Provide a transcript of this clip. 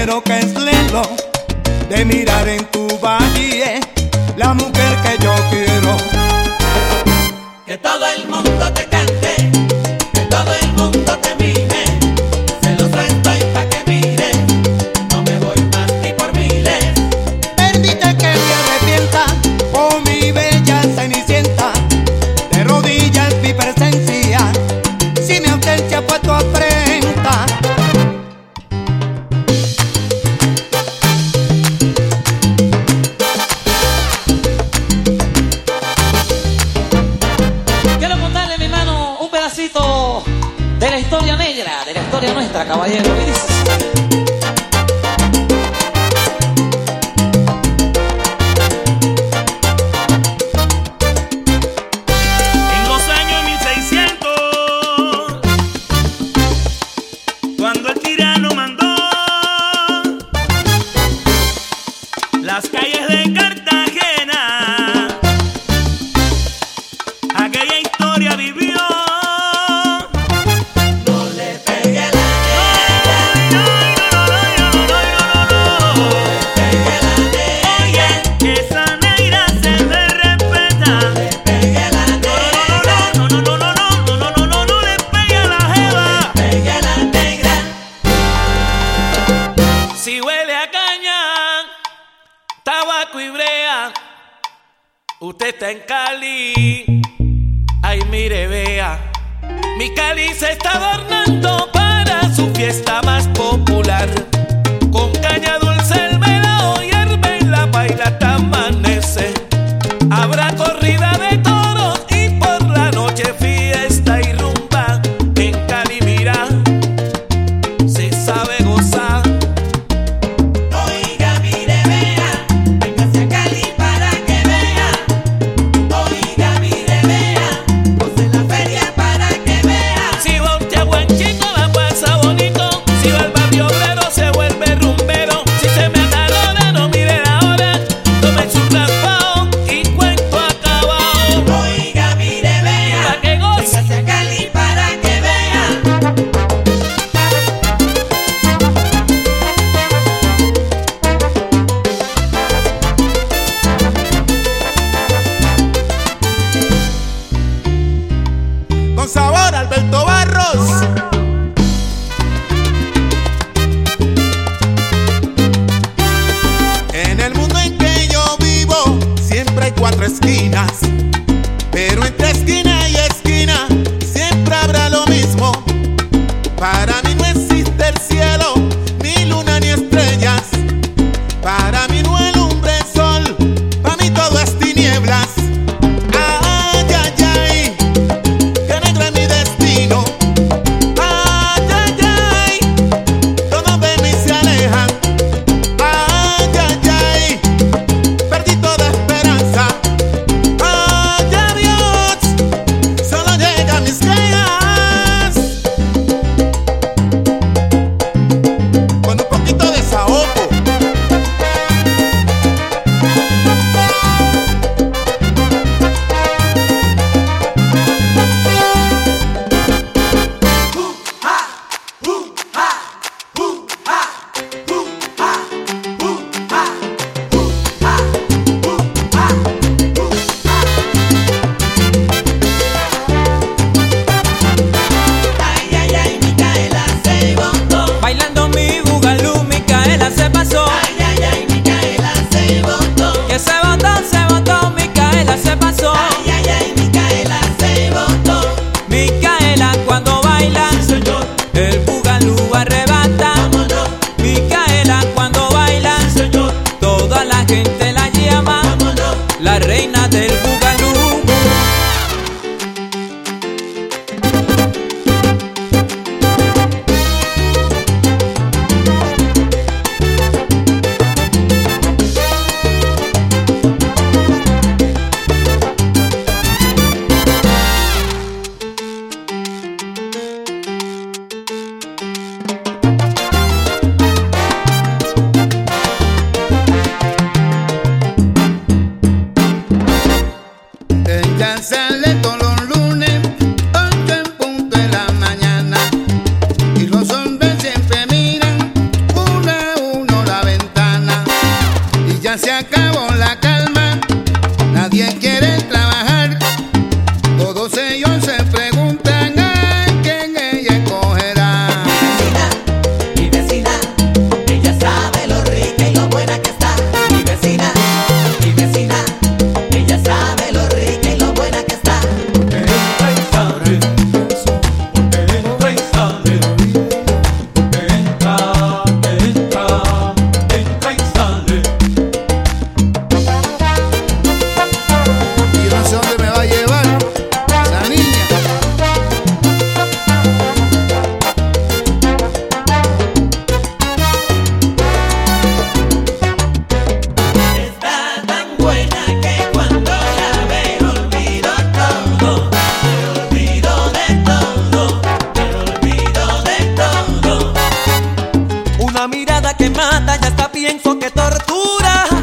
caballero que es lelo de mirar en tu valle la mujer que yo quiero. Que todo el mundo te cante, que todo el mundo te mire, celoso estoy pa' que mire, no me voy más ni por miles. Permite que me arrepienta, oh mi bella cenicienta, de rodillas mi presencia, si mi ausencia fue tu afrenta. Quiero contarle, mi hermano, un pedacito de la historia negra, de la historia nuestra, caballero. Y dice así. En los años 1600, cuando el tirano mandó las calles de Cartagena, aquella historia vivió. No le pegue a la negra, no le pegue a la negra, Oye, esa negra se me respeta. le pegue a la negra, No le pegue a la jeva. pegue a la negra. Si huele a caña, tabaco y brea, usted está en Cali. Ay, mire, vea, mi Cali se está adornando para su fiesta más popular. Con caña dulce el melao hierve en la paila hasta amanece. Habrá corrida de toros y por la noche fiesta y rumba. En Cali, mira, se sabe gozar. Oiga, mire, vea, véngase a Cali para que vea. Oiga, mire, vea, goce en la feria para que vea. Si va usted a Guanchico, la pasa bonito. Si va al barrio obrero, se vuelve rumbero. Si se me atalora, no mire la hora. Tome su raspao y cuento acabado. Oiga, mire, vea, Pa' que goce. véngase a Cali para que vea. Con sabor, Alberto Barros. En el mundo en que yo vivo siempre hay cuatro esquinas, pero entre esquina y esquina siempre habrá lo mismo. Para mí no existe el cielo, ni luna ni estrellas. Para mí no alumbra el sol, para mí todo es tinieblas. Ay, ay, ay, qué negro es mi destino. Ay, ay, ay, todos ven y se alejan. Ay, ay, ay, perdí toda esperanza. acabó la calma, nadie quiere trabajar. Todos ellos se preguntan a quién ella escogerá. Mi vecina, ella sabe lo rica y lo buena que está. Mi vecina, ella sabe lo rica y lo buena que está. Entra y sale, entra y sale, entra y sale. Y yo no sé dónde me va a llevar la niña. Está tan buena que cuando la veo olvido todo. Me olvido de todo, me olvido de todo. Una mirada que mata y hasta pienso que tortura.